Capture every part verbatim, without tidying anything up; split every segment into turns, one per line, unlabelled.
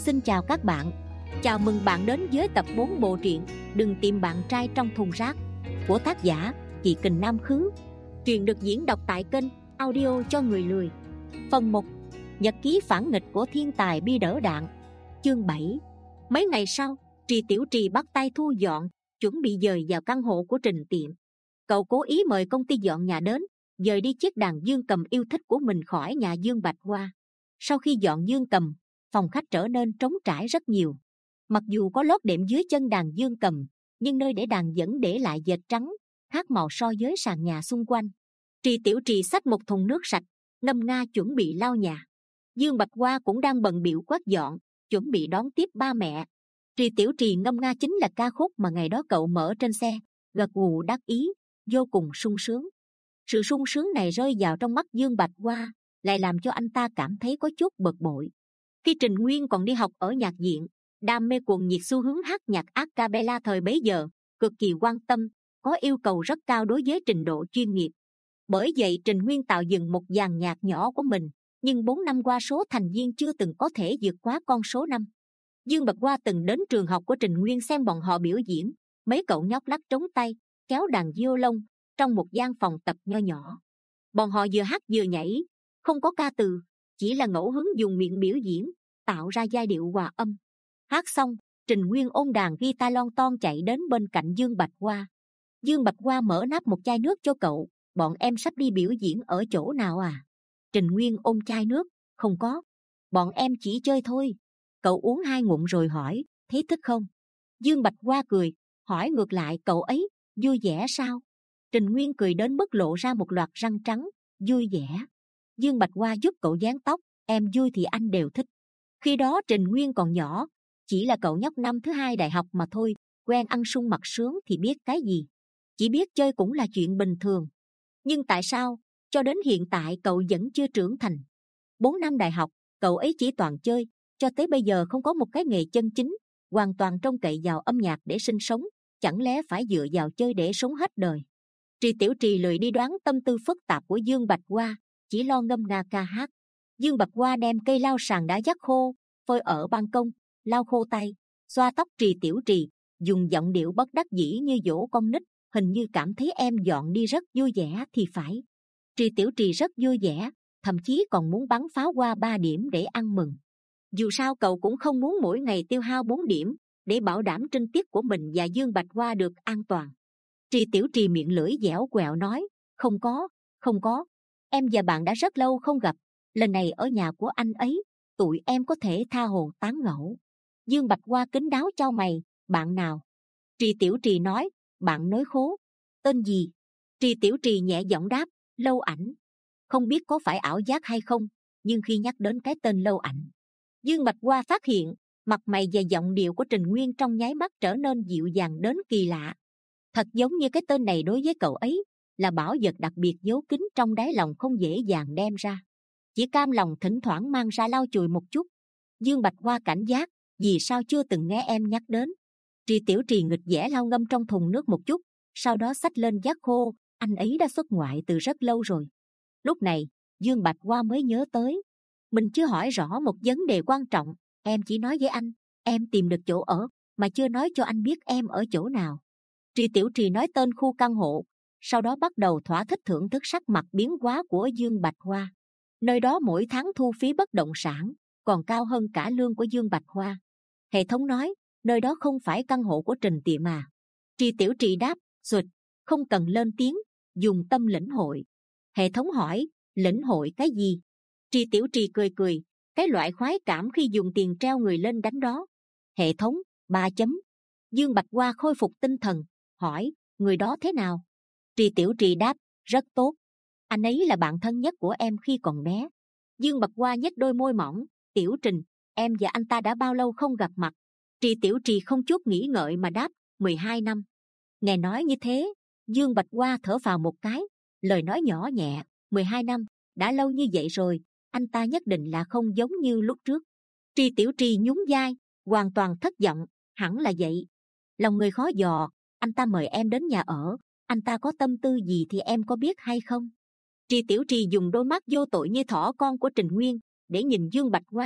Xin chào các bạn. Chào mừng bạn đến với tập bốn bộ truyện Đừng tìm bạn trai trong thùng rác của tác giả Chị Kình Nam Khứ. Truyện được diễn đọc tại kênh Audio cho người lười. Phần một. Nhật ký phản nghịch của thiên tài bi đỡ đạn. Chương bảy. Mấy ngày sau, Trì Tiểu Trì bắt tay thu dọn, chuẩn bị dời vào căn hộ của Trình Tiệm. Cậu cố ý mời công ty dọn nhà đến, dời đi chiếc đàn dương cầm yêu thích của mình khỏi nhà Dương Bạch Hoa. Sau khi dọn dương cầm, phòng khách trở nên trống trải rất nhiều. Mặc dù có lót đệm dưới chân đàn dương cầm, nhưng nơi để đàn vẫn để lại dệt trắng, khác màu so với sàn nhà xung quanh. Trì Tiểu Trì xách một thùng nước sạch, ngâm nga chuẩn bị lau nhà. Dương Bạch Hoa cũng đang bận bịu quét dọn, chuẩn bị đón tiếp ba mẹ. Trì Tiểu Trì ngâm nga chính là ca khúc mà ngày đó cậu mở trên xe, gật gù đắc ý, vô cùng sung sướng. Sự sung sướng này rơi vào trong mắt Dương Bạch Hoa, lại làm cho anh ta cảm thấy có chút bực bội. Khi Trình Nguyên còn đi học ở nhạc viện, đam mê cuồng nhiệt xu hướng hát nhạc a cappella thời bấy giờ, cực kỳ quan tâm, có yêu cầu rất cao đối với trình độ chuyên nghiệp. Bởi vậy Trình Nguyên tạo dựng một dàn nhạc nhỏ của mình, nhưng bốn năm qua số thành viên chưa từng có thể vượt quá con số năm. Dương Bạch Hoa từng đến trường học của Trình Nguyên xem bọn họ biểu diễn, mấy cậu nhóc lắc trống tay, kéo đàn violon trong một gian phòng tập nho nhỏ. Bọn họ vừa hát vừa nhảy, không có ca từ, chỉ là ngẫu hứng dùng miệng biểu diễn, tạo ra giai điệu hòa âm. Hát xong, Trình Nguyên ôm đàn guitar lon ton chạy đến bên cạnh Dương Bạch Hoa. Dương Bạch Hoa mở nắp một chai nước cho cậu. Bọn em sắp đi biểu diễn ở chỗ nào à? Trình Nguyên ôm chai nước. Không có, bọn em chỉ chơi thôi. Cậu uống hai ngụm rồi hỏi, thấy thích không? Dương Bạch Hoa cười, hỏi ngược lại cậu ấy, vui vẻ sao? Trình Nguyên cười đến mức lộ ra một loạt răng trắng, vui vẻ. Dương Bạch Hoa giúp cậu dán tóc, em vui thì anh đều thích. Khi đó Trình Nguyên còn nhỏ, chỉ là cậu nhóc năm thứ hai đại học mà thôi, quen ăn sung mặc sướng thì biết cái gì. Chỉ biết chơi cũng là chuyện bình thường. Nhưng tại sao, cho đến hiện tại cậu vẫn chưa trưởng thành? Bốn năm đại học, cậu ấy chỉ toàn chơi, cho tới bây giờ không có một cái nghề chân chính, hoàn toàn trông cậy vào âm nhạc để sinh sống, chẳng lẽ phải dựa vào chơi để sống hết đời? Trì Tiểu Trì lười đi đoán tâm tư phức tạp của Dương Bạch Hoa, chỉ lo ngâm nga ca hát. Dương Bạch Hoa đem cây lau sàn đá dắt khô, phơi ở ban công, lau khô tay, xoa tóc Trì Tiểu Trì, dùng giọng điệu bất đắc dĩ như dỗ con nít, hình như cảm thấy em dọn đi rất vui vẻ thì phải. Trì Tiểu Trì rất vui vẻ, thậm chí còn muốn bắn pháo hoa ba điểm để ăn mừng. Dù sao cậu cũng không muốn mỗi ngày tiêu hao bốn điểm để bảo đảm trinh tiết của mình và Dương Bạch Hoa được an toàn. Trì Tiểu Trì miệng lưỡi dẻo quẹo nói, không có, không có, em và bạn đã rất lâu không gặp, lần này ở nhà của anh ấy, tụi em có thể tha hồ tán gẫu. Dương Bạch Hoa kín đáo chau mày, bạn nào? Trì Tiểu Trì nói, bạn nói khố. Tên gì? Trì Tiểu Trì nhẹ giọng đáp, Lâu Ảnh. Không biết có phải ảo giác hay không, nhưng khi nhắc đến cái tên Lâu Ảnh, Dương Bạch Hoa phát hiện mặt mày và giọng điệu của Trình Nguyên trong nháy mắt trở nên dịu dàng đến kỳ lạ. Thật giống như cái tên này đối với cậu ấy là bảo vật đặc biệt giấu kín trong đáy lòng, không dễ dàng đem ra, chỉ cam lòng thỉnh thoảng mang ra lau chùi một chút. Dương Bạch Hoa cảnh giác, vì sao chưa từng nghe em nhắc đến? Trì Tiểu Trì nghịch vẻ lau ngâm trong thùng nước một chút, sau đó xách lên vác khô, anh ấy đã xuất ngoại từ rất lâu rồi. Lúc này Dương Bạch Hoa mới nhớ tới, mình chưa hỏi rõ một vấn đề quan trọng. Em chỉ nói với anh em tìm được chỗ ở, mà chưa nói cho anh biết em ở chỗ nào. Trì Tiểu Trì nói tên khu căn hộ, sau đó bắt đầu thỏa thích thưởng thức sắc mặt biến hóa của Dương Bạch Hoa. Nơi đó mỗi tháng thu phí bất động sản còn cao hơn cả lương của Dương Bạch Hoa. Hệ thống nói nơi đó không phải căn hộ của Trình Tiệm mà. Trì Tiểu Trì đáp, sụt, không cần lên tiếng, dùng tâm lĩnh hội. Hệ thống hỏi, lĩnh hội cái gì? Trì Tiểu Trì cười cười, cái loại khoái cảm khi dùng tiền treo người lên đánh đó. Hệ thống, ba chấm. Dương Bạch Hoa khôi phục tinh thần, hỏi, người đó thế nào? Trì Tiểu Trì đáp, rất tốt. Anh ấy là bạn thân nhất của em khi còn bé. Dương Bạch Hoa nhếch đôi môi mỏng, Tiểu Trình, em và anh ta đã bao lâu không gặp mặt? Trì Tiểu Trì không chút nghĩ ngợi mà đáp, mười hai năm. Nghe nói như thế, Dương Bạch Hoa thở phào một cái, lời nói nhỏ nhẹ, mười hai năm, đã lâu như vậy rồi, anh ta nhất định là không giống như lúc trước. Trì Tiểu Trì nhún vai, hoàn toàn thất vọng, hẳn là vậy. Lòng người khó dò, anh ta mời em đến nhà ở, anh ta có tâm tư gì thì em có biết hay không? Trì Tiểu Trì dùng đôi mắt vô tội như thỏ con của Trình Nguyên để nhìn Dương Bạch Hoa,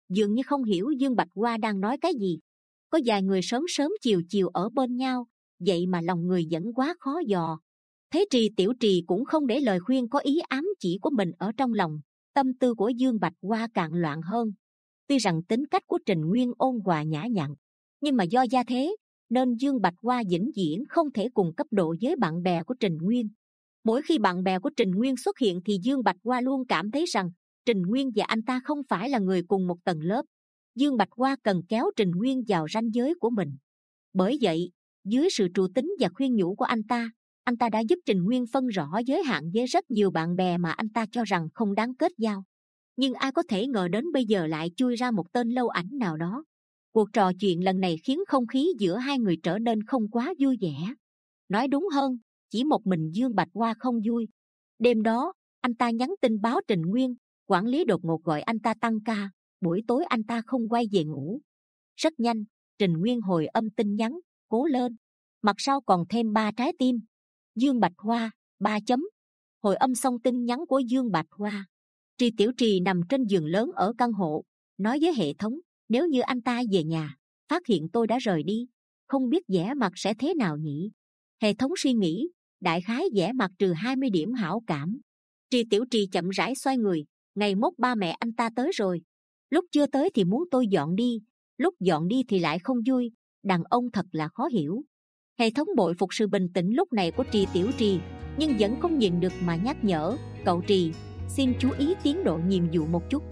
dường như không hiểu Dương Bạch Hoa đang nói cái gì. Có vài người sớm sớm chiều chiều ở bên nhau, vậy mà lòng người vẫn quá khó dò. Thế Trì Tiểu Trì cũng không để lời khuyên có ý ám chỉ của mình ở trong lòng, tâm tư của Dương Bạch Hoa càng loạn hơn. Tuy rằng tính cách của Trình Nguyên ôn hòa nhã nhặn, nhưng mà do gia thế nên Dương Bạch Hoa vĩnh viễn không thể cùng cấp độ với bạn bè của Trình Nguyên. Mỗi khi bạn bè của Trình Nguyên xuất hiện thì Dương Bạch Hoa luôn cảm thấy rằng Trình Nguyên và anh ta không phải là người cùng một tầng lớp. Dương Bạch Hoa cần kéo Trình Nguyên vào ranh giới của mình. Bởi vậy, dưới sự trù tính và khuyên nhủ của anh ta, anh ta đã giúp Trình Nguyên phân rõ giới hạn với rất nhiều bạn bè mà anh ta cho rằng không đáng kết giao. Nhưng ai có thể ngờ đến bây giờ lại chui ra một tên lâu ảnh nào đó. Cuộc trò chuyện lần này khiến không khí giữa hai người trở nên không quá vui vẻ. Nói đúng hơn, chỉ một mình Dương Bạch Hoa không vui. Đêm đó, anh ta nhắn tin báo Trình Nguyên, quản lý đột ngột gọi anh ta tăng ca, buổi tối anh ta không quay về ngủ. Rất nhanh, Trình Nguyên hồi âm tin nhắn, cố lên. Mặt sau còn thêm ba trái tim. Dương Bạch Hoa, ba chấm. Hồi âm xong tin nhắn của Dương Bạch Hoa, Trì Tiểu Trì nằm trên giường lớn ở căn hộ, nói với hệ thống, nếu như anh ta về nhà, phát hiện tôi đã rời đi, không biết vẻ mặt sẽ thế nào nhỉ? Hệ thống suy nghĩ, đại khái vẻ mặt trừ hai mươi điểm hảo cảm. Trì Tiểu Trì chậm rãi xoay người, ngày mốt ba mẹ anh ta tới rồi. Lúc chưa tới thì muốn tôi dọn đi, lúc dọn đi thì lại không vui, đàn ông thật là khó hiểu. Hệ thống bội phục sự bình tĩnh lúc này của Trì Tiểu Trì, nhưng vẫn không nhìn được mà nhắc nhở, cậu Trì, xin chú ý tiến độ nhiệm vụ một chút.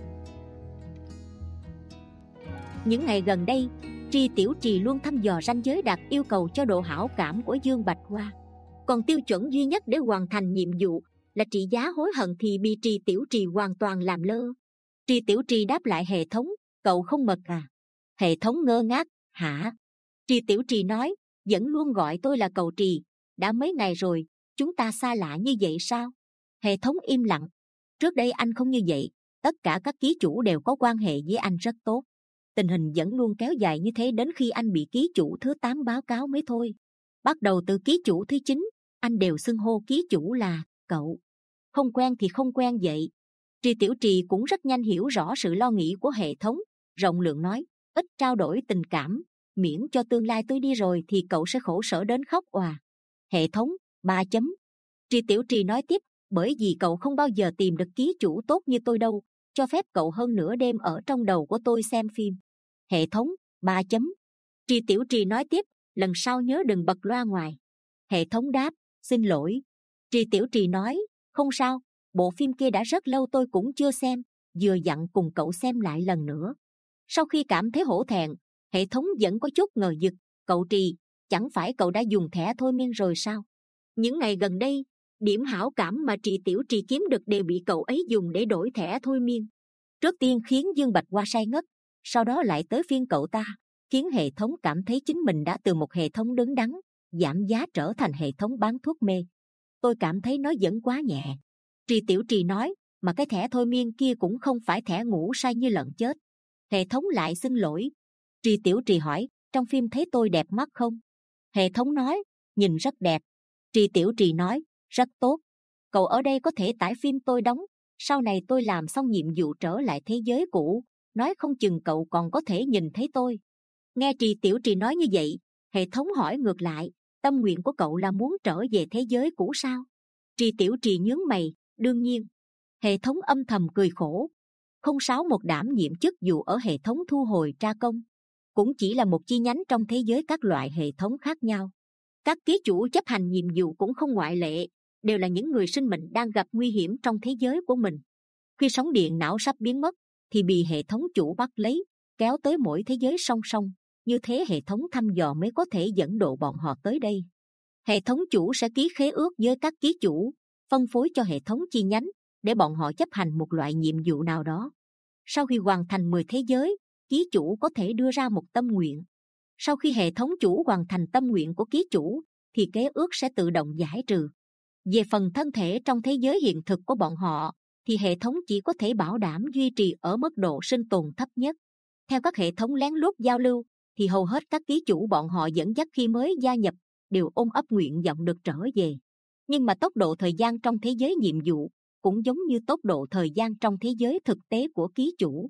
Những ngày gần đây, Trì Tiểu Trì luôn thăm dò ranh giới đạt yêu cầu cho độ hảo cảm của Dương Bạch Hoa. Còn tiêu chuẩn duy nhất để hoàn thành nhiệm vụ là trị giá hối hận thì bị Trì Tiểu Trì hoàn toàn làm lơ. Trì Tiểu Trì đáp lại hệ thống, cậu không mật à? Hệ thống ngơ ngác, hả? Trì Tiểu Trì nói, vẫn luôn gọi tôi là cậu Trì, đã mấy ngày rồi, chúng ta xa lạ như vậy sao? Hệ thống im lặng. Trước đây anh không như vậy, tất cả các ký chủ đều có quan hệ với anh rất tốt. Tình hình vẫn luôn kéo dài như thế đến khi anh bị ký chủ thứ tám báo cáo mới thôi. Bắt đầu từ ký chủ thứ chín, anh đều xưng hô ký chủ là cậu. Không quen thì không quen vậy. Trì Tiểu Trì cũng rất nhanh hiểu rõ sự lo nghĩ của hệ thống, rộng lượng nói, ít trao đổi tình cảm, miễn cho tương lai tôi đi rồi thì cậu sẽ khổ sở đến khóc òa. Hệ thống, ba chấm. Trì Tiểu Trì nói tiếp, bởi vì cậu không bao giờ tìm được ký chủ tốt như tôi đâu, cho phép cậu hơn nửa đêm ở trong đầu của tôi xem phim. Hệ thống, ba chấm. Trì Tiểu Trì nói tiếp, lần sau nhớ đừng bật loa ngoài. Hệ thống đáp, xin lỗi. Trì Tiểu Trì nói, không sao, bộ phim kia đã rất lâu tôi cũng chưa xem, vừa dặn cùng cậu xem lại lần nữa. Sau khi cảm thấy hổ thẹn, hệ thống vẫn có chút ngờ vực, cậu Trì, chẳng phải cậu đã dùng thẻ thôi miên rồi sao? Những ngày gần đây, điểm hảo cảm mà Trì Tiểu Trì kiếm được đều bị cậu ấy dùng để đổi thẻ thôi miên. Trước tiên khiến Dương Bạch Hoa say ngất, sau đó lại tới phiên cậu ta, khiến hệ thống cảm thấy chính mình đã từ một hệ thống đứng đắn, giảm giá trở thành hệ thống bán thuốc mê. Tôi cảm thấy nó vẫn quá nhẹ. Trì Tiểu Trì nói, mà cái thẻ thôi miên kia cũng không phải thẻ ngủ say như lợn chết. Hệ thống lại xin lỗi. Trì Tiểu Trì hỏi, trong phim thấy tôi đẹp mắt không? Hệ thống nói, nhìn rất đẹp. Trì Tiểu Trì nói, rất tốt. Cậu ở đây có thể tải phim tôi đóng, sau này tôi làm xong nhiệm vụ trở lại thế giới cũ, nói không chừng cậu còn có thể nhìn thấy tôi. Nghe Trì Tiểu Trì nói như vậy, hệ thống hỏi ngược lại, tâm nguyện của cậu là muốn trở về thế giới cũ sao? Trì Tiểu Trì nhướng mày, đương nhiên. Hệ thống âm thầm cười khổ. Không sáu một đảm nhiệm chức vụ ở hệ thống thu hồi tra công, cũng chỉ là một chi nhánh trong thế giới các loại hệ thống khác nhau. Các ký chủ chấp hành nhiệm vụ cũng không ngoại lệ, đều là những người sinh mệnh đang gặp nguy hiểm trong thế giới của mình. Khi sóng điện não sắp biến mất, thì bị hệ thống chủ bắt lấy, kéo tới mỗi thế giới song song. Như thế hệ thống thăm dò mới có thể dẫn độ bọn họ tới đây. Hệ thống chủ sẽ ký khế ước với các ký chủ, phân phối cho hệ thống chi nhánh, để bọn họ chấp hành một loại nhiệm vụ nào đó. Sau khi hoàn thành mười thế giới, ký chủ có thể đưa ra một tâm nguyện. Sau khi hệ thống chủ hoàn thành tâm nguyện của ký chủ, thì kế ước sẽ tự động giải trừ. Về phần thân thể trong thế giới hiện thực của bọn họ, thì hệ thống chỉ có thể bảo đảm duy trì ở mức độ sinh tồn thấp nhất. Theo các hệ thống lén lút giao lưu, thì hầu hết các ký chủ bọn họ dẫn dắt khi mới gia nhập đều ôm ấp nguyện vọng được trở về. Nhưng mà tốc độ thời gian trong thế giới nhiệm vụ cũng giống như tốc độ thời gian trong thế giới thực tế của ký chủ.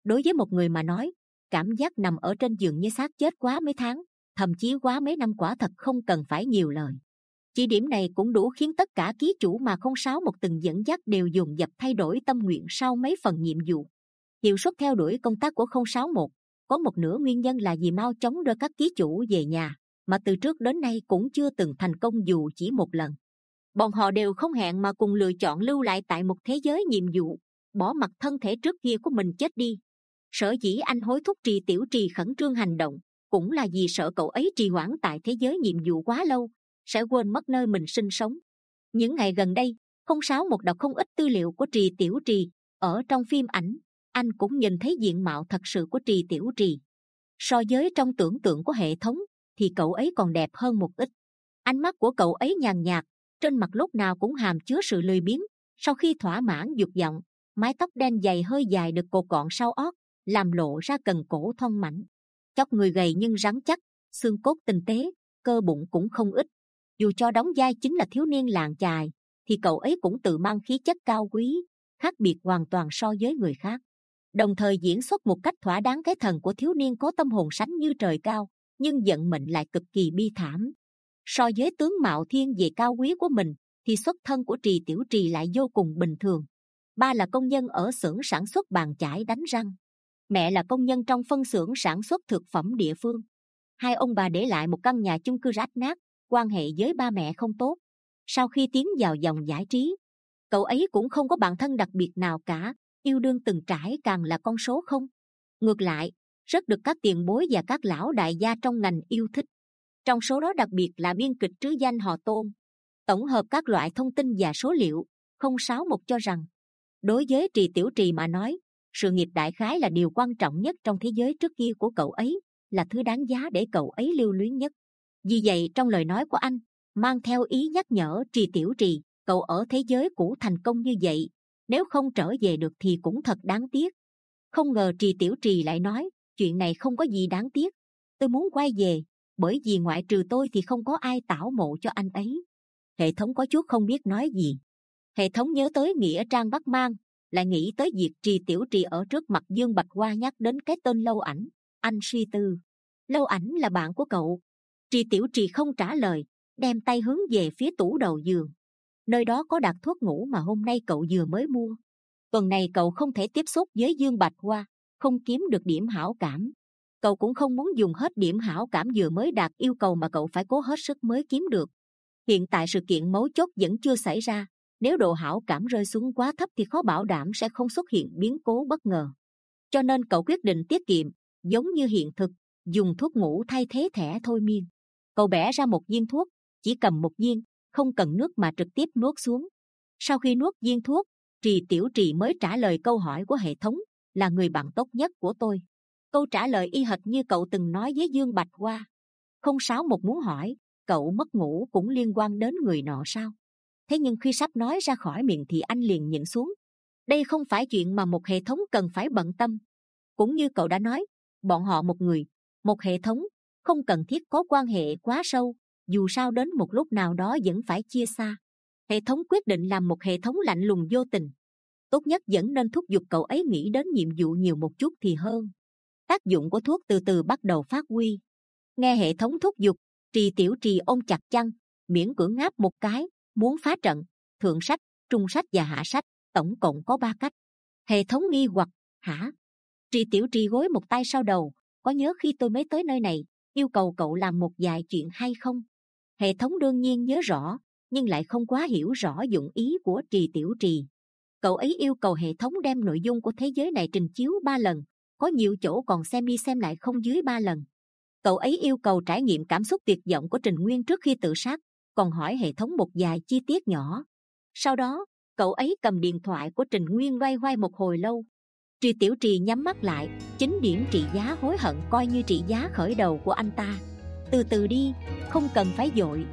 Đối với một người mà nói, cảm giác nằm ở trên giường như xác chết quá mấy tháng, thậm chí quá mấy năm quả thật không cần phải nhiều lời. Chỉ điểm này cũng đủ khiến tất cả ký chủ mà không sáu một từng dẫn dắt đều dồn dập thay đổi tâm nguyện sau mấy phần nhiệm vụ. Hiệu suất theo đuổi công tác của không sáu một có một nửa nguyên nhân là vì mau chóng đưa các ký chủ về nhà, mà từ trước đến nay cũng chưa từng thành công dù chỉ một lần. Bọn họ đều không hẹn mà cùng lựa chọn lưu lại tại một thế giới nhiệm vụ, bỏ mặc thân thể trước kia của mình chết đi. Sở dĩ anh hối thúc Trì Tiểu Trì khẩn trương hành động cũng là vì sợ cậu ấy trì hoãn tại thế giới nhiệm vụ quá lâu sẽ quên mất nơi mình sinh sống. Những ngày gần đây, không sáu một đọc không ít tư liệu của Trì Tiểu Trì. Ở trong phim ảnh, anh cũng nhìn thấy diện mạo thật sự của Trì Tiểu Trì. So với trong tưởng tượng của hệ thống thì cậu ấy còn đẹp hơn một ít. Ánh mắt của cậu ấy nhàn nhạt, trên mặt lúc nào cũng hàm chứa sự lười biếng. Sau khi thỏa mãn dục vọng, mái tóc đen dày hơi dài được cột gọn sau ót, làm lộ ra cần cổ thon mảnh. Chóp người gầy nhưng rắn chắc, xương cốt tinh tế, cơ bụng cũng không ít. Dù cho đóng vai chính là thiếu niên làng chài, thì cậu ấy cũng tự mang khí chất cao quý, khác biệt hoàn toàn so với người khác. Đồng thời diễn xuất một cách thỏa đáng cái thần của thiếu niên có tâm hồn sánh như trời cao, nhưng vận mệnh lại cực kỳ bi thảm. So với tướng mạo thiên về cao quý của mình, thì xuất thân của Trì Tiểu Trì lại vô cùng bình thường. Ba là công nhân ở xưởng sản xuất bàn chải đánh răng. Mẹ là công nhân trong phân xưởng sản xuất thực phẩm địa phương. Hai ông bà để lại một căn nhà chung cư rách nát, quan hệ với ba mẹ không tốt. Sau khi tiến vào dòng giải trí, cậu ấy cũng không có bạn thân đặc biệt nào cả, yêu đương từng trải càng là con số không. Ngược lại, rất được các tiền bối và các lão đại gia trong ngành yêu thích. Trong số đó đặc biệt là biên kịch trứ danh họ Tôn. Tổng hợp các loại thông tin và số liệu, không sáu một cho rằng đối với Trì Tiểu Trì mà nói, sự nghiệp đại khái là điều quan trọng nhất trong thế giới trước kia của cậu ấy, là thứ đáng giá để cậu ấy lưu luyến nhất. Vì vậy trong lời nói của anh mang theo ý nhắc nhở Trì Tiểu Trì, cậu ở thế giới cũ thành công như vậy, nếu không trở về được thì cũng thật đáng tiếc. Không ngờ Trì Tiểu Trì lại nói, chuyện này không có gì đáng tiếc, tôi muốn quay về, bởi vì ngoại trừ tôi thì không có ai tảo mộ cho anh ấy. Hệ thống có chút không biết nói gì. Hệ thống nhớ tới nghĩa trang Bắc Mang, lại nghĩ tới việc Trì Tiểu Trì ở trước mặt Dương Bạch Hoa nhắc đến cái tên Lâu Ảnh. Anh suy tư, Lâu Ảnh là bạn của cậu. Trì Tiểu Trì không trả lời, đem tay hướng về phía tủ đầu giường. Nơi đó có đặt thuốc ngủ mà hôm nay cậu vừa mới mua. Tuần này cậu không thể tiếp xúc với Dương Bạch Hoa, không kiếm được điểm hảo cảm. Cậu cũng không muốn dùng hết điểm hảo cảm vừa mới đạt yêu cầu mà cậu phải cố hết sức mới kiếm được. Hiện tại sự kiện mấu chốt vẫn chưa xảy ra, nếu độ hảo cảm rơi xuống quá thấp thì khó bảo đảm sẽ không xuất hiện biến cố bất ngờ. Cho nên cậu quyết định tiết kiệm, giống như hiện thực, dùng thuốc ngủ thay thế thẻ thôi miên. Cậu bẻ ra một viên thuốc, chỉ cầm một viên, không cần nước mà trực tiếp nuốt xuống. Sau khi nuốt viên thuốc, Trì Tiểu Trì mới trả lời câu hỏi của hệ thống, là người bạn tốt nhất của tôi. Câu trả lời y hệt như cậu từng nói với Dương Bạch Hoa. Không sáu một muốn hỏi, cậu mất ngủ cũng liên quan đến người nọ sao? Thế nhưng khi sắp nói ra khỏi miệng thì anh liền nhịn xuống. Đây không phải chuyện mà một hệ thống cần phải bận tâm. Cũng như cậu đã nói, bọn họ một người, một hệ thống, không cần thiết có quan hệ quá sâu, dù sao đến một lúc nào đó vẫn phải chia xa. Hệ thống quyết định làm một hệ thống lạnh lùng vô tình. Tốt nhất vẫn nên thúc giục cậu ấy nghĩ đến nhiệm vụ nhiều một chút thì hơn. Tác dụng của thuốc từ từ bắt đầu phát huy. Nghe hệ thống thúc giục, Trì Tiểu Trì ôm chặt chăn, miễn cưỡng ngáp một cái, muốn phá trận. Thượng sách, trung sách và hạ sách, tổng cộng có ba cách. Hệ thống nghi hoặc, hả? Trì Tiểu Trì gối một tay sau đầu, có nhớ khi tôi mới tới nơi này, yêu cầu cậu làm một vài chuyện hay không? Hệ thống đương nhiên nhớ rõ, nhưng lại không quá hiểu rõ dụng ý của Trì Tiểu Trì. Cậu ấy yêu cầu hệ thống đem nội dung của thế giới này trình chiếu ba lần, có nhiều chỗ còn xem đi xem lại không dưới ba lần. Cậu ấy yêu cầu trải nghiệm cảm xúc tuyệt vọng của Trình Nguyên trước khi tự sát, còn hỏi hệ thống một vài chi tiết nhỏ. Sau đó, cậu ấy cầm điện thoại của Trình Nguyên loay hoay một hồi lâu. Trì Tiểu Trì nhắm mắt lại, chính điểm trị giá hối hận coi như trị giá khởi đầu của anh ta. Từ từ đi, không cần phải vội.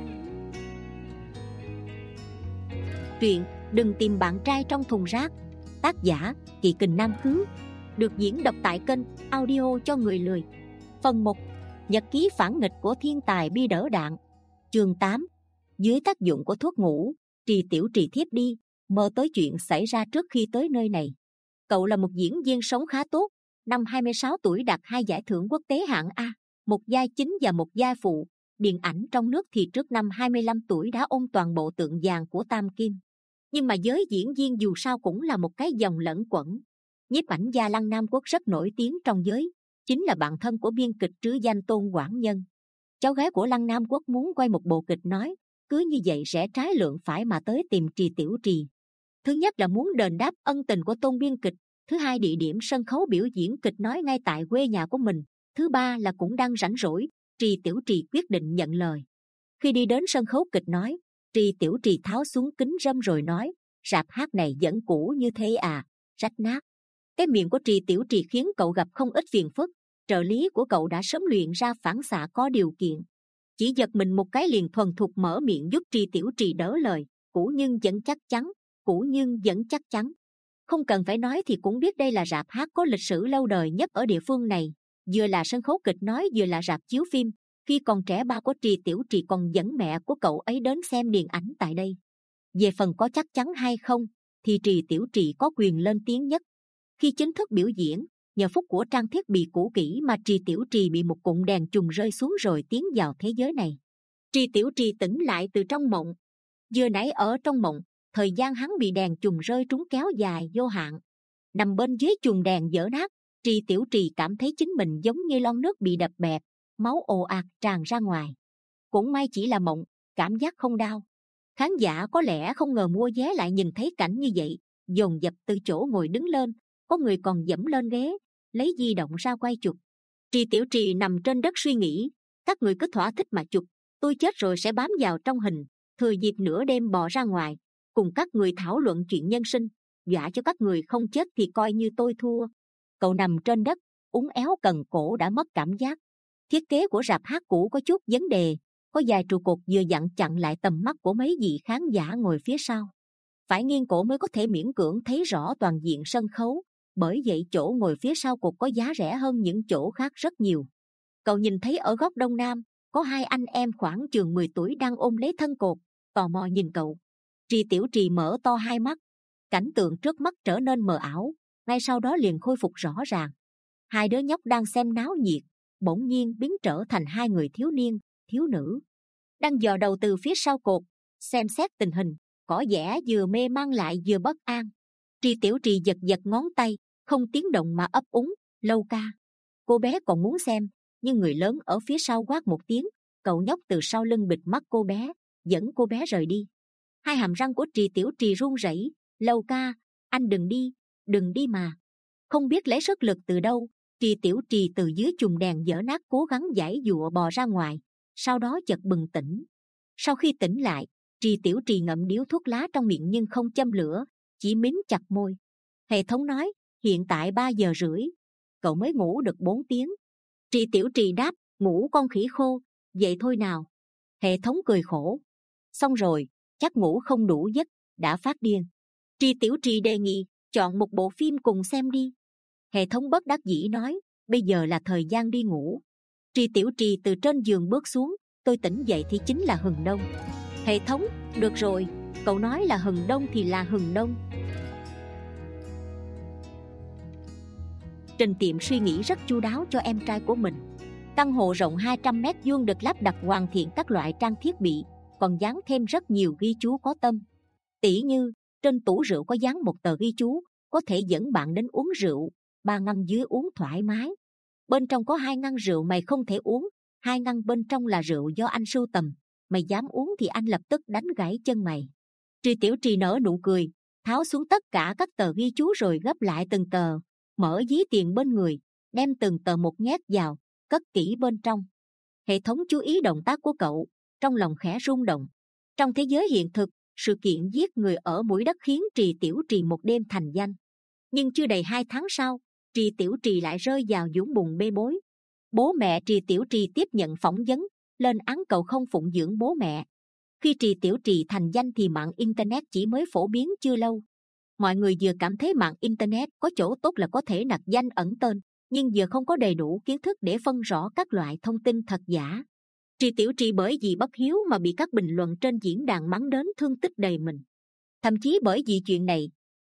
Truyện Đừng Tìm Bạn Trai Trong Thùng Rác, tác giả Kỳ Kình Nam Khứ, được diễn đọc tại kênh Audio Cho Người Lười. Phần một, Nhật ký phản nghịch của thiên tài bi đỡ đạn. Chương tám, dưới tác dụng của thuốc ngủ, Trì Tiểu Trì thiếp đi, mơ tới chuyện xảy ra trước khi tới nơi này. Cậu là một diễn viên sống khá tốt, năm hai mươi sáu tuổi đạt hai giải thưởng quốc tế hạng A, một vai chính và một vai phụ. Điện ảnh trong nước thì trước năm hai mươi lăm tuổi đã ôm toàn bộ tượng vàng của Tam Kim. Nhưng mà giới diễn viên dù sao cũng là một cái dòng lẫn quẩn. Nhiếp ảnh gia Lăng Nam Quốc rất nổi tiếng trong giới, chính là bạn thân của biên kịch trứ danh Tôn Quảng Nhân. Cháu gái của Lăng Nam Quốc muốn quay một bộ kịch nói, cứ như vậy rẽ trái lượn phải mà tới tìm Trì Tiểu Trì. Thứ nhất là muốn đền đáp ân tình của Tôn biên kịch, thứ hai địa điểm sân khấu biểu diễn kịch nói ngay tại quê nhà của mình, thứ ba là cũng đang rảnh rỗi. Trì Tiểu Trì quyết định nhận lời. Khi đi đến sân khấu kịch nói, Trì Tiểu Trì tháo xuống kính râm rồi nói, rạp hát này vẫn cũ như thế à, rách nát. Cái miệng của Trì Tiểu Trì khiến cậu gặp không ít phiền phức. Trợ lý của cậu đã sớm luyện ra phản xạ có điều kiện, chỉ giật mình một cái liền thuần thục mở miệng giúp Trì Tiểu Trì đỡ lời. Cũ nhưng vẫn chắc chắn, cũ nhưng vẫn chắc chắn. Không cần phải nói thì cũng biết đây là rạp hát có lịch sử lâu đời nhất ở địa phương này, vừa là sân khấu kịch nói vừa là rạp chiếu phim. Khi còn trẻ ba của Trì Tiểu Trì còn dẫn mẹ của cậu ấy đến xem điện ảnh tại đây. Về phần có chắc chắn hay không thì Trì Tiểu Trì có quyền lên tiếng nhất. Khi chính thức biểu diễn, nhờ phúc của trang thiết bị cũ kỹ mà Trì Tiểu Trì bị một cụm đèn chùm rơi xuống rồi tiến vào thế giới này. Trì Tiểu Trì tỉnh lại từ trong mộng. Vừa nãy ở trong mộng, thời gian hắn bị đèn chùm rơi trúng kéo dài vô hạn. Nằm bên dưới chùm đèn vỡ nát, Trì Tiểu Trì cảm thấy chính mình giống như lon nước bị đập bẹp, máu ồ ạt tràn ra ngoài. Cũng may chỉ là mộng, cảm giác không đau. Khán giả có lẽ không ngờ mua vé lại nhìn thấy cảnh như vậy, dồn dập từ chỗ ngồi đứng lên, có người còn dẫm lên ghế, lấy di động ra quay chụp. Trì Tiểu Trì nằm trên đất suy nghĩ, các người cứ thỏa thích mà chụp, tôi chết rồi sẽ bám vào trong hình, thừa dịp nửa đêm bò ra ngoài, cùng các người thảo luận chuyện nhân sinh, dọa cho các người không chết thì coi như tôi thua. Cậu nằm trên đất, uốn éo cần cổ đã mất cảm giác. Thiết kế của rạp hát cũ có chút vấn đề, có vài trụ cột vừa dặn chặn lại tầm mắt của mấy vị khán giả ngồi phía sau. Phải nghiêng cổ mới có thể miễn cưỡng thấy rõ toàn diện sân khấu, bởi vậy chỗ ngồi phía sau cột có giá rẻ hơn những chỗ khác rất nhiều. Cậu nhìn thấy ở góc đông nam, có hai anh em khoảng chừng mười tuổi đang ôm lấy thân cột, tò mò nhìn cậu. Trì Tiểu Trì mở to hai mắt, cảnh tượng trước mắt trở nên mờ ảo, ngay sau đó liền khôi phục rõ ràng. Hai đứa nhóc đang xem náo nhiệt, bỗng nhiên biến trở thành hai người thiếu niên, thiếu nữ, đang dò đầu từ phía sau cột, xem xét tình hình, có vẻ vừa mê man lại vừa bất an. Trì Tiểu Trì giật giật ngón tay, không tiếng động mà ấp úng, Lâu ca. Cô bé còn muốn xem, nhưng người lớn ở phía sau quát một tiếng, cậu nhóc từ sau lưng bịt mắt cô bé, dẫn cô bé rời đi. Hai hàm răng của Trì Tiểu Trì run rẩy, Lâu ca, anh đừng đi, đừng đi mà. Không biết lấy sức lực từ đâu, Trì Tiểu Trì từ dưới chùm đèn vỡ nát cố gắng giãy giụa bò ra ngoài, sau đó chợt bừng tỉnh. Sau khi tỉnh lại, Trì Tiểu Trì ngậm điếu thuốc lá trong miệng nhưng không châm lửa, chỉ mím chặt môi. Hệ thống nói, hiện tại ba giờ rưỡi, cậu mới ngủ được bốn tiếng. Trì Tiểu Trì đáp, ngủ con khỉ khô, vậy thôi nào. Hệ thống cười khổ, xong rồi, chắc ngủ không đủ giấc, đã phát điên. Trì Tiểu Trì đề nghị, chọn một bộ phim cùng xem đi. Hệ thống bất đắc dĩ nói, bây giờ là thời gian đi ngủ. Trì Tiểu Trì từ trên giường bước xuống, tôi tỉnh dậy thì chính là hừng đông. Hệ thống, được rồi, cậu nói là hừng đông thì là hừng đông. Trình Tiệm suy nghĩ rất chu đáo cho em trai của mình. Căn hộ rộng hai trăm mét vuông được lắp đặt hoàn thiện các loại trang thiết bị, còn dán thêm rất nhiều ghi chú có tâm. Tỉ như, trên tủ rượu có dán một tờ ghi chú, có thể dẫn bạn đến uống rượu, ba ngăn dưới uống thoải mái. Bên trong có hai ngăn rượu mày không thể uống, hai ngăn bên trong là rượu do anh sưu tầm, mày dám uống thì anh lập tức đánh gãy chân mày. Trì Tiểu Trì nở nụ cười, tháo xuống tất cả các tờ ghi chú rồi gấp lại từng tờ, mở ví tiền bên người, đem từng tờ một nhét vào, cất kỹ bên trong. Hệ thống chú ý động tác của cậu, trong lòng khẽ rung động. Trong thế giới hiện thực, sự kiện giết người ở Mũi Đất khiến Trì Tiểu Trì một đêm thành danh. Nhưng chưa đầy hai tháng sau, Trì Tiểu Trì lại rơi vào vũng bùn bê bối. Bố mẹ Trì Tiểu Trì tiếp nhận phỏng vấn, lên án cậu không phụng dưỡng bố mẹ. Khi Trì Tiểu Trì thành danh thì mạng internet chỉ mới phổ biến chưa lâu. Mọi người vừa cảm thấy mạng internet có chỗ tốt là có thể nặc danh ẩn tên, nhưng vừa không có đầy đủ kiến thức để phân rõ các loại thông tin thật giả. Trì Tiểu Trì bởi vì bất hiếu mà bị các bình luận trên diễn đàn mắng đến thương tích đầy mình. Thậm chí bởi vì chuyện này,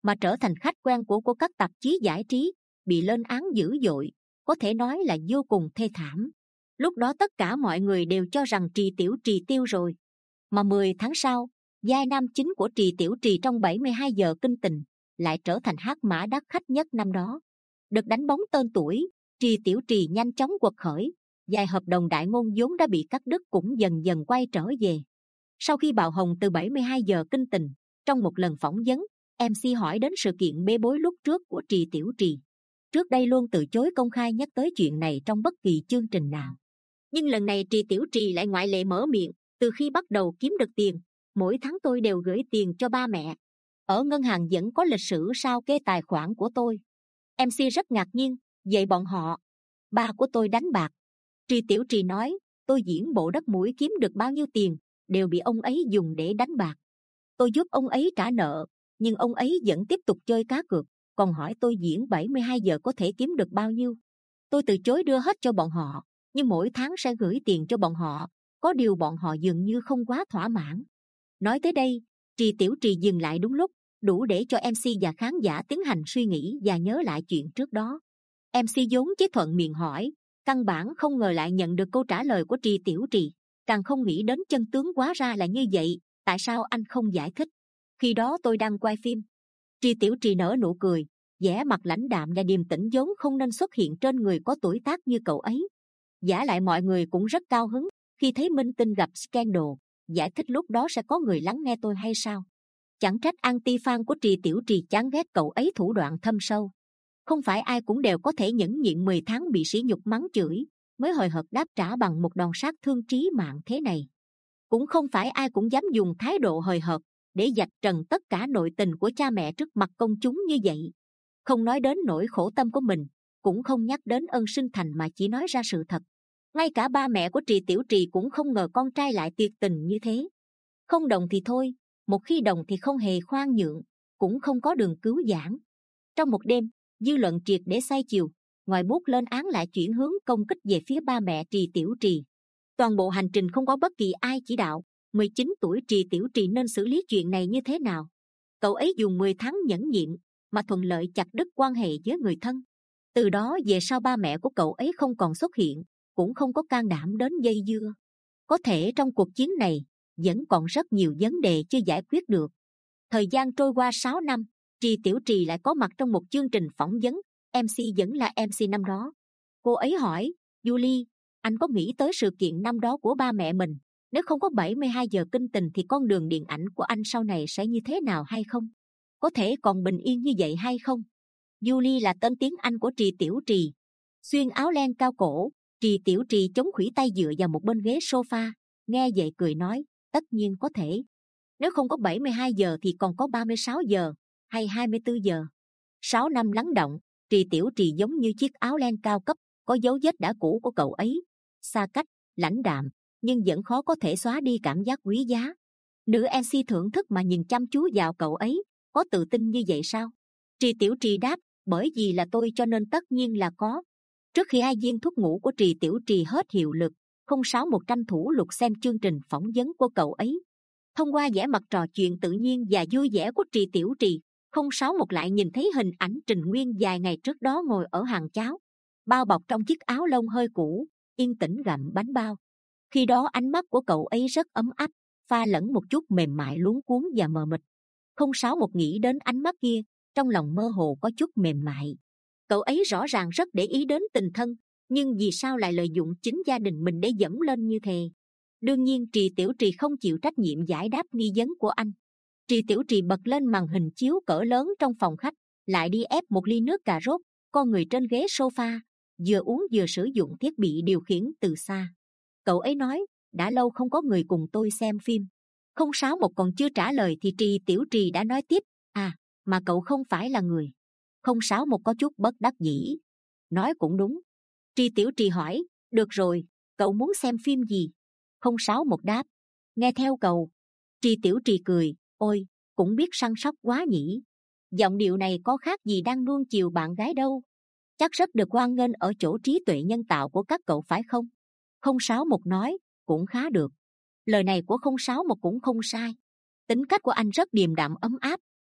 mà trở thành khách quen của của các tạp chí giải trí, bị lên án dữ dội, có thể nói là vô cùng thê thảm. Lúc đó tất cả mọi người đều cho rằng Trì Tiểu Trì tiêu rồi. Mà mười tháng sau, giai nam chính của Trì Tiểu Trì trong bảy mươi hai giờ kinh tình lại trở thành hắc mã đắt khách nhất năm đó. Được đánh bóng tên tuổi, Trì Tiểu Trì nhanh chóng quật khởi, vài hợp đồng đại ngôn vốn đã bị cắt đứt cũng dần dần quay trở về. Sau khi bạo hồng từ bảy mươi hai giờ kinh tình, trong một lần phỏng vấn, em xê hỏi đến sự kiện bê bối lúc trước của Trì Tiểu Trì. Trước đây luôn từ chối công khai nhắc tới chuyện này trong bất kỳ chương trình nào. Nhưng lần này Trì Tiểu Trì lại ngoại lệ mở miệng, từ khi bắt đầu kiếm được tiền, mỗi tháng tôi đều gửi tiền cho ba mẹ. Ở ngân hàng vẫn có lịch sử sao kê tài khoản của tôi. em xê rất ngạc nhiên, vậy bọn họ, ba của tôi đánh bạc. Trì Tiểu Trì nói, tôi diễn bộ đất mũi kiếm được bao nhiêu tiền, đều bị ông ấy dùng để đánh bạc. Tôi giúp ông ấy trả nợ, nhưng ông ấy vẫn tiếp tục chơi cá cược, còn hỏi tôi diễn bảy mươi hai giờ có thể kiếm được bao nhiêu. Tôi từ chối đưa hết cho bọn họ, nhưng mỗi tháng sẽ gửi tiền cho bọn họ, có điều bọn họ dường như không quá thỏa mãn. Nói tới đây, Trì Tiểu Trì dừng lại đúng lúc, đủ để cho em xê và khán giả tiến hành suy nghĩ và nhớ lại chuyện trước đó. em xê vốn chỉ thuận miệng hỏi, căn bản không ngờ lại nhận được câu trả lời của Trì Tiểu Trì, càng không nghĩ đến chân tướng hóa ra là như vậy. Tại sao anh không giải thích? Khi đó tôi đang quay phim. Trì Tiểu Trì nở nụ cười, vẻ mặt lãnh đạm và điềm tĩnh vốn không nên xuất hiện trên người có tuổi tác như cậu ấy. Giả lại mọi người cũng rất cao hứng khi thấy minh tinh gặp scandal. Giải thích lúc đó sẽ có người lắng nghe tôi hay sao? Chẳng trách anti fan của Trì Tiểu Trì chán ghét cậu ấy thủ đoạn thâm sâu. Không phải ai cũng đều có thể nhẫn nhịn mười tháng bị sỉ nhục mắng chửi mới hời hợt đáp trả bằng một đòn sát thương trí mạng thế này. Cũng không phải ai cũng dám dùng thái độ hời hợt để vạch trần tất cả nội tình của cha mẹ trước mặt công chúng như vậy. Không nói đến nỗi khổ tâm của mình, cũng không nhắc đến ân sinh thành mà chỉ nói ra sự thật. Ngay cả ba mẹ của Trì Tiểu Trì cũng không ngờ con trai lại tuyệt tình như thế. Không đồng thì thôi, một khi đồng thì không hề khoan nhượng, cũng không có đường cứu vãn. Trong một đêm, dư luận triệt để xoay chiều, ngòi bút lên án lại chuyển hướng công kích về phía ba mẹ Trì Tiểu Trì. Toàn bộ hành trình không có bất kỳ ai chỉ đạo. mười chín tuổi Trì Tiểu Trì nên xử lý chuyện này như thế nào? Cậu ấy dùng mười tháng nhẫn nhịn mà thuận lợi chặt đứt quan hệ với người thân. Từ đó về sau ba mẹ của cậu ấy không còn xuất hiện, cũng không có can đảm đến dây dưa. Có thể trong cuộc chiến này vẫn còn rất nhiều vấn đề chưa giải quyết được. Thời gian trôi qua sáu năm, Trì Tiểu Trì lại có mặt trong một chương trình phỏng vấn. em xê vẫn là em xê năm đó. Cô ấy hỏi, Julie, anh có nghĩ tới sự kiện năm đó của ba mẹ mình? Nếu không có bảy mươi hai giờ kinh tình thì con đường điện ảnh của anh sau này sẽ như thế nào hay không? Có thể còn bình yên như vậy hay không? Julie là tên tiếng Anh của Trì Tiểu Trì. Xuyên áo len cao cổ, Trì Tiểu Trì chống khuỷu tay dựa vào một bên ghế sofa. Nghe vậy cười nói, tất nhiên có thể. Nếu không có bảy mươi hai giờ thì còn có ba mươi sáu giờ, hay hai mươi tư giờ. Sáu năm lắng động, Trì Tiểu Trì giống như chiếc áo len cao cấp, có dấu vết đã cũ của cậu ấy. Xa cách, lãnh đạm, nhưng vẫn khó có thể xóa đi cảm giác quý giá. Nữ em xê thưởng thức mà nhìn chăm chú vào cậu ấy, có tự tin như vậy sao? Trì Tiểu Trì đáp, bởi vì là tôi cho nên tất nhiên là có. Trước khi hai viên thuốc ngủ của Trì Tiểu Trì hết hiệu lực, không sáu một tranh thủ lục xem chương trình phỏng vấn của cậu ấy. Thông qua vẻ mặt trò chuyện tự nhiên và vui vẻ của Trì Tiểu Trì, không sáu một lại nhìn thấy hình ảnh Trình Nguyên vài ngày trước đó ngồi ở hàng cháo, bao bọc trong chiếc áo lông hơi cũ, yên tĩnh gặm bánh bao. Khi đó ánh mắt của cậu ấy rất ấm áp, pha lẫn một chút mềm mại luống cuống và mờ mịt. Không sáu một nghĩ đến ánh mắt kia, trong lòng mơ hồ có chút mềm mại. Cậu ấy rõ ràng rất để ý đến tình thân, nhưng vì sao lại lợi dụng chính gia đình mình để dẫm lên như thế? Đương nhiên Trì Tiểu Trì không chịu trách nhiệm giải đáp nghi vấn của anh. Trì Tiểu Trì bật lên màn hình chiếu cỡ lớn trong phòng khách, lại đi ép một ly nước cà rốt, con người trên ghế sofa, vừa uống vừa sử dụng thiết bị điều khiển từ xa. Cậu ấy nói, đã lâu không có người cùng tôi xem phim. Không sáu một còn chưa trả lời thì Trì Tiểu Trì đã nói tiếp, à, mà cậu không phải là người. Không sáu một có chút bất đắc dĩ. Nói cũng đúng. Trì Tiểu Trì hỏi, được rồi, cậu muốn xem phim gì? Không sáu một đáp, nghe theo cậu. Trì Tiểu Trì cười, ôi, cũng biết săn sóc quá nhỉ. Giọng điệu này có khác gì đang nuông chiều bạn gái đâu. Chắc rất được hoan nghênh ở chỗ trí tuệ nhân tạo của các cậu phải không? Không sáu một nói, cũng khá được. Lời này của không sáu một cũng không sai. Tính cách của anh rất điềm đạm ấm áp,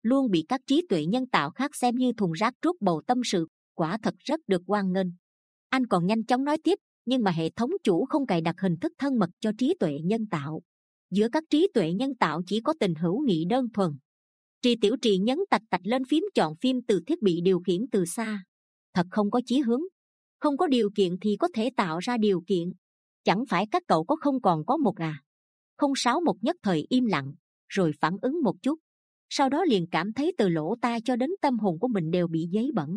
luôn bị các trí tuệ nhân tạo khác xem như thùng rác trút bầu tâm sự, quả thật rất được hoan nghênh. Anh còn nhanh chóng nói tiếp, nhưng mà hệ thống chủ không cài đặt hình thức thân mật cho trí tuệ nhân tạo. Giữa các trí tuệ nhân tạo chỉ có tình hữu nghị đơn thuần. Trì Tiểu Trì nhấn tạch tạch lên phím chọn phim từ thiết bị điều khiển từ xa. Thật không có chí hướng. Không có điều kiện thì có thể tạo ra điều kiện. Chẳng phải các cậu có không còn có một à? Không sáu một nhất thời im lặng, rồi phản ứng một chút. Sau đó liền cảm thấy từ lỗ tai cho đến tâm hồn của mình đều bị giấy bẩn.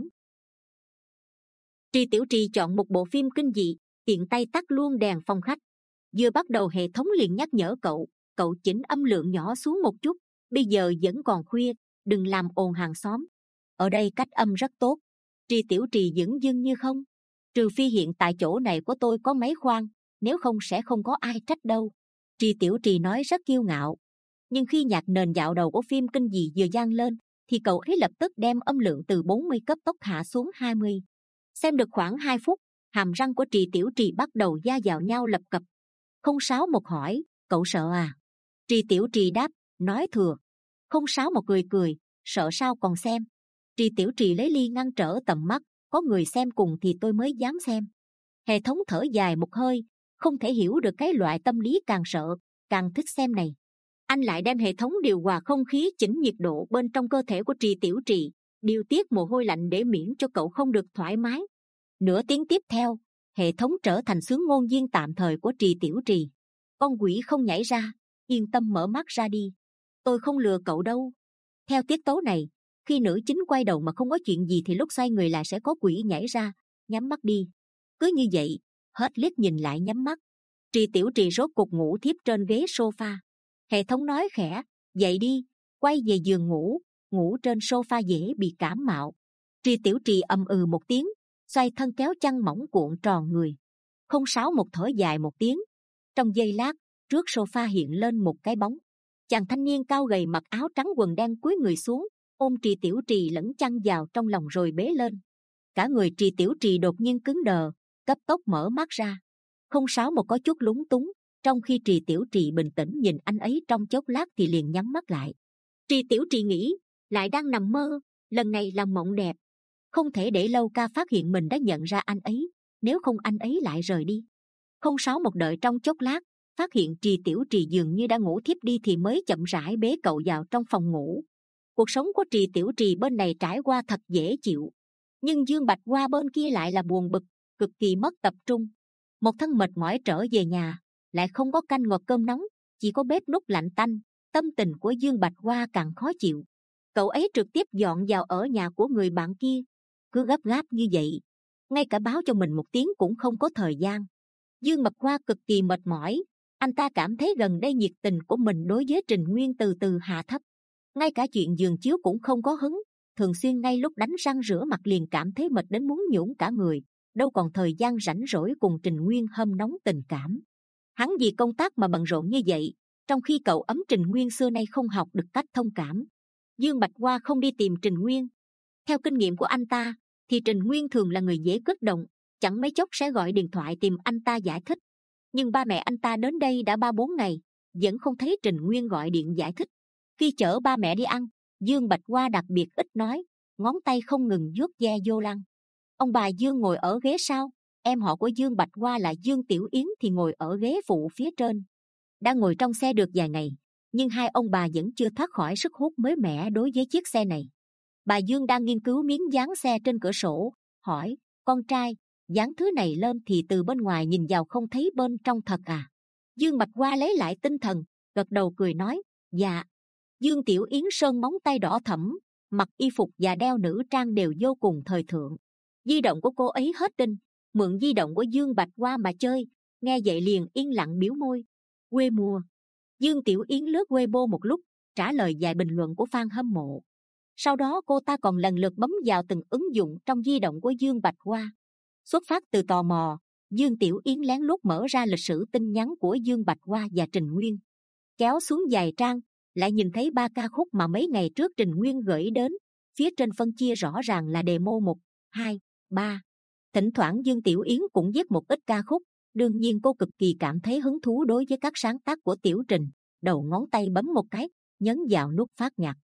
Trì Tiểu Trì chọn một bộ phim kinh dị, tiện tay tắt luôn đèn phòng khách. Vừa bắt đầu hệ thống liền nhắc nhở cậu, cậu chỉnh âm lượng nhỏ xuống một chút, bây giờ vẫn còn khuya, đừng làm ồn hàng xóm. Ở đây cách âm rất tốt. Trì Tiểu Trì dửng dưng như không. Trừ phi hiện tại chỗ này của tôi có máy khoan, nếu không sẽ không có ai trách đâu. Trì Tiểu Trì nói rất kiêu ngạo. Nhưng khi nhạc nền dạo đầu của phim kinh dị vừa vang lên, thì cậu ấy lập tức đem âm lượng từ bốn mươi cấp tốc hạ xuống hai mươi. Xem được khoảng hai phút, hàm răng của Trì Tiểu Trì bắt đầu da vào nhau lập cập. Không sáu một hỏi, cậu sợ à? Trì Tiểu Trì đáp, nói thừa. Không sáu một cười cười, sợ sao còn xem. Trì Tiểu Trì lấy ly ngăn trở tầm mắt, có người xem cùng thì tôi mới dám xem. Hệ thống thở dài một hơi, không thể hiểu được cái loại tâm lý càng sợ, càng thích xem này. Anh lại đem hệ thống điều hòa không khí chỉnh nhiệt độ bên trong cơ thể của Trì Tiểu Trì, điều tiết mồ hôi lạnh để miễn cho cậu không được thoải mái. Nửa tiếng tiếp theo, hệ thống trở thành xướng ngôn viên tạm thời của Trì Tiểu Trì. Con quỷ không nhảy ra, yên tâm mở mắt ra đi. Tôi không lừa cậu đâu. Theo tiết tấu này, khi nữ chính quay đầu mà không có chuyện gì thì lúc xoay người lại sẽ có quỷ nhảy ra. Nhắm mắt đi. Cứ như vậy, hết liếc nhìn lại nhắm mắt. Trì Tiểu Trì rốt cục ngủ thiếp trên ghế sofa. Hệ thống nói khẽ, dậy đi, quay về giường ngủ. Ngủ trên sofa dễ bị cảm mạo. Trì Tiểu Trì ầm ừ một tiếng, xoay thân kéo chăn mỏng cuộn tròn người. Không sáu một thở dài một tiếng. Trong giây lát, trước sofa hiện lên một cái bóng. Chàng thanh niên cao gầy mặc áo trắng quần đen cúi người xuống, ôm Trì Tiểu Trì lẫn chăn vào trong lòng rồi bế lên. Cả người Trì Tiểu Trì đột nhiên cứng đờ, cấp tốc mở mắt ra. Không sáu một có chút lúng túng, trong khi Trì Tiểu Trì bình tĩnh nhìn anh ấy trong chốc lát thì liền nhắm mắt lại. Trì Tiểu Trì nghĩ, lại đang nằm mơ, lần này là mộng đẹp. Không thể để Lâu Ca phát hiện mình đã nhận ra anh ấy, nếu không anh ấy lại rời đi. Không sáu một đợi trong chốc lát, phát hiện Trì Tiểu Trì dường như đã ngủ thiếp đi thì mới chậm rãi bế cậu vào trong phòng ngủ. Cuộc sống của Trì Tiểu Trì bên này trải qua thật dễ chịu, nhưng Dương Bạch Hoa bên kia lại là buồn bực, cực kỳ mất tập trung. Một thân mệt mỏi trở về nhà, lại không có canh ngọt cơm nóng, chỉ có bếp núc lạnh tanh. Tâm tình của Dương Bạch Hoa càng khó chịu. Cậu ấy trực tiếp dọn vào ở nhà của người bạn kia. Cứ gấp gáp như vậy, ngay cả báo cho mình một tiếng cũng không có thời gian. Dương Bạch Hoa cực kỳ mệt mỏi. Anh ta cảm thấy gần đây nhiệt tình của mình đối với Trình Nguyên từ từ hạ thấp. Ngay cả chuyện giường chiếu cũng không có hứng. Thường xuyên ngay lúc đánh răng rửa mặt liền cảm thấy mệt đến muốn nhũn cả người, đâu còn thời gian rảnh rỗi cùng Trình Nguyên hâm nóng tình cảm. Hắn vì công tác mà bận rộn như vậy, trong khi cậu ấm Trình Nguyên xưa nay không học được cách thông cảm. Dương Bạch Hoa không đi tìm Trình Nguyên. Theo kinh nghiệm của anh ta, thì Trình Nguyên thường là người dễ kích động, chẳng mấy chốc sẽ gọi điện thoại tìm anh ta giải thích. Nhưng ba mẹ anh ta đến đây đã ba bốn ngày, vẫn không thấy Trình Nguyên gọi điện giải thích. Khi chở ba mẹ đi ăn, Dương Bạch Hoa đặc biệt ít nói, ngón tay không ngừng vuốt ve vô lăng. Ông bà Dương ngồi ở ghế sau, em họ của Dương Bạch Hoa là Dương Tiểu Yến thì ngồi ở ghế phụ phía trên. Đang ngồi trong xe được vài ngày, nhưng hai ông bà vẫn chưa thoát khỏi sức hút mới mẻ đối với chiếc xe này. Bà Dương đang nghiên cứu miếng dán xe trên cửa sổ, hỏi, con trai, dán thứ này lên thì từ bên ngoài nhìn vào không thấy bên trong thật à? Dương Bạch Hoa lấy lại tinh thần, gật đầu cười nói, dạ. Dương Tiểu Yến sơn móng tay đỏ thẫm, mặc y phục và đeo nữ trang đều vô cùng thời thượng. Di động của cô ấy hết pin, mượn di động của Dương Bạch Hoa mà chơi, nghe vậy liền yên lặng biểu môi. Quê mùa. Dương Tiểu Yến lướt Weibo một lúc, trả lời vài bình luận của fan hâm mộ. Sau đó cô ta còn lần lượt bấm vào từng ứng dụng trong di động của Dương Bạch Hoa. Xuất phát từ tò mò, Dương Tiểu Yến lén lút mở ra lịch sử tin nhắn của Dương Bạch Hoa và Trình Nguyên. Kéo xuống vài trang, lại nhìn thấy ba ca khúc mà mấy ngày trước Trình Nguyên gửi đến. Phía trên phân chia rõ ràng là demo một, hai, ba. Thỉnh thoảng Dương Tiểu Yến cũng viết một ít ca khúc. Đương nhiên cô cực kỳ cảm thấy hứng thú đối với các sáng tác của Tiểu Trình. Đầu ngón tay bấm một cái, nhấn vào nút phát nhạc.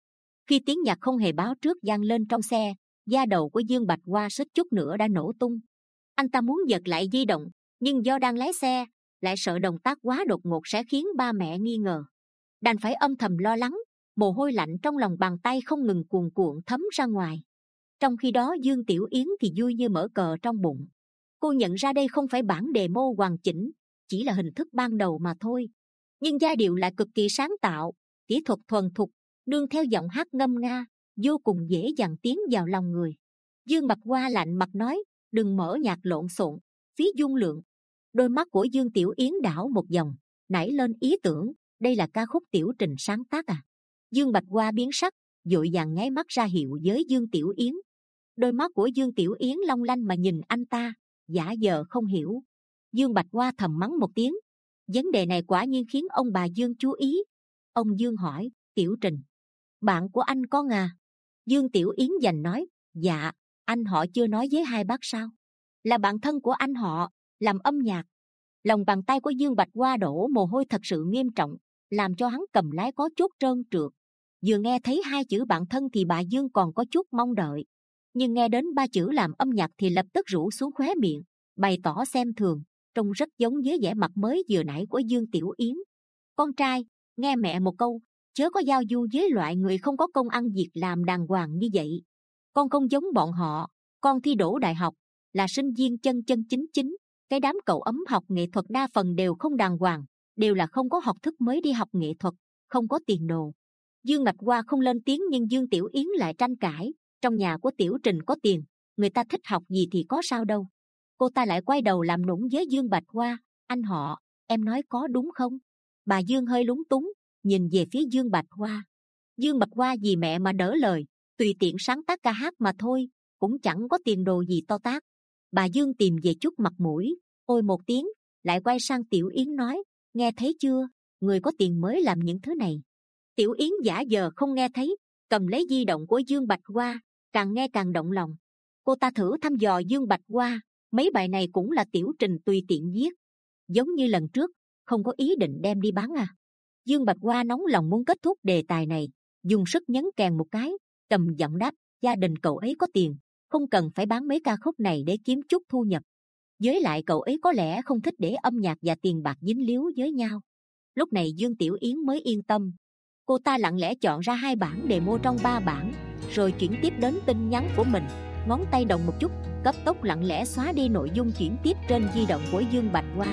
Khi tiếng nhạc không hề báo trước vang lên trong xe, da đầu của Dương Bạch Hoa suýt chút nữa đã nổ tung. Anh ta muốn giật lại di động, nhưng do đang lái xe, lại sợ động tác quá đột ngột sẽ khiến ba mẹ nghi ngờ. Đành phải âm thầm lo lắng, mồ hôi lạnh trong lòng bàn tay không ngừng cuồn cuộn thấm ra ngoài. Trong khi đó Dương Tiểu Yến thì vui như mở cờ trong bụng. Cô nhận ra đây không phải bản demo hoàn chỉnh, chỉ là hình thức ban đầu mà thôi. Nhưng giai điệu lại cực kỳ sáng tạo, kỹ thuật thuần thục, nương theo giọng hát ngâm nga, vô cùng dễ dàng tiến vào lòng người. Dương Bạch Hoa lạnh mặt nói, đừng mở nhạc lộn xộn, phí dung lượng. Đôi mắt của Dương Tiểu Yến đảo một vòng, nảy lên ý tưởng, đây là ca khúc Tiểu Trình sáng tác à? Dương Bạch Hoa biến sắc, vội vàng nháy mắt ra hiệu với Dương Tiểu Yến. Đôi mắt của Dương Tiểu Yến long lanh mà nhìn anh ta, giả vờ không hiểu. Dương Bạch Hoa thầm mắng một tiếng. Vấn đề này quả nhiên khiến ông bà Dương chú ý. Ông Dương hỏi, Tiểu Trình, bạn của anh con à? Dương Tiểu Yến giành nói, dạ, anh họ chưa nói với hai bác sao? Là bạn thân của anh họ, làm âm nhạc. Lòng bàn tay của Dương Bạch Hoa đổ mồ hôi thật sự nghiêm trọng, làm cho hắn cầm lái có chút trơn trượt. Vừa nghe thấy hai chữ bạn thân thì bà Dương còn có chút mong đợi, nhưng nghe đến ba chữ làm âm nhạc thì lập tức rũ xuống khóe miệng, bày tỏ xem thường, trông rất giống với vẻ mặt mới vừa nãy của Dương Tiểu Yến. Con trai, nghe mẹ một câu, chớ có giao du với loại người không có công ăn việc làm đàng hoàng như vậy. Con không giống bọn họ, con thi đỗ đại học, là sinh viên chân chân chính chính. Cái đám cậu ấm học nghệ thuật đa phần đều không đàng hoàng, đều là không có học thức mới đi học nghệ thuật, không có tiền đồ. Dương Bạch Hoa không lên tiếng nhưng Dương Tiểu Yến lại tranh cãi, trong nhà của Tiểu Trình có tiền, người ta thích học gì thì có sao đâu. Cô ta lại quay đầu làm nũng với Dương Bạch Hoa, anh họ, em nói có đúng không? Bà Dương hơi lúng túng, nhìn về phía Dương Bạch Hoa. Dương Bạch Hoa vì mẹ mà đỡ lời, tùy tiện sáng tác ca hát mà thôi, cũng chẳng có tiền đồ gì to tát. Bà Dương tìm về chút mặt mũi, ôi một tiếng, lại quay sang Tiểu Yến nói, nghe thấy chưa, người có tiền mới làm những thứ này. Tiểu Yến giả vờ không nghe thấy, cầm lấy di động của Dương Bạch Hoa, càng nghe càng động lòng. Cô ta thử thăm dò Dương Bạch Hoa, mấy bài này cũng là Tiểu Trình tùy tiện viết, giống như lần trước, không có ý định đem đi bán à? Dương Bạch Hoa nóng lòng muốn kết thúc đề tài này, dùng sức nhấn kèn một cái, cầm giọng đáp, gia đình cậu ấy có tiền, không cần phải bán mấy ca khúc này để kiếm chút thu nhập. Với lại cậu ấy có lẽ không thích để âm nhạc và tiền bạc dính líu với nhau. Lúc này Dương Tiểu Yến mới yên tâm. Cô ta lặng lẽ chọn ra hai bản demo trong ba bản, rồi chuyển tiếp đến tin nhắn của mình, ngón tay động một chút, cấp tốc lặng lẽ xóa đi nội dung chuyển tiếp trên di động của Dương Bạch Hoa.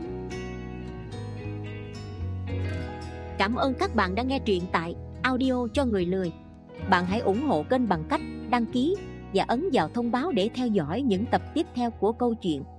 Cảm ơn các bạn đã nghe truyện tại Audio cho người lười. Bạn hãy ủng hộ kênh bằng cách đăng ký và ấn vào thông báo để theo dõi những tập tiếp theo của câu chuyện.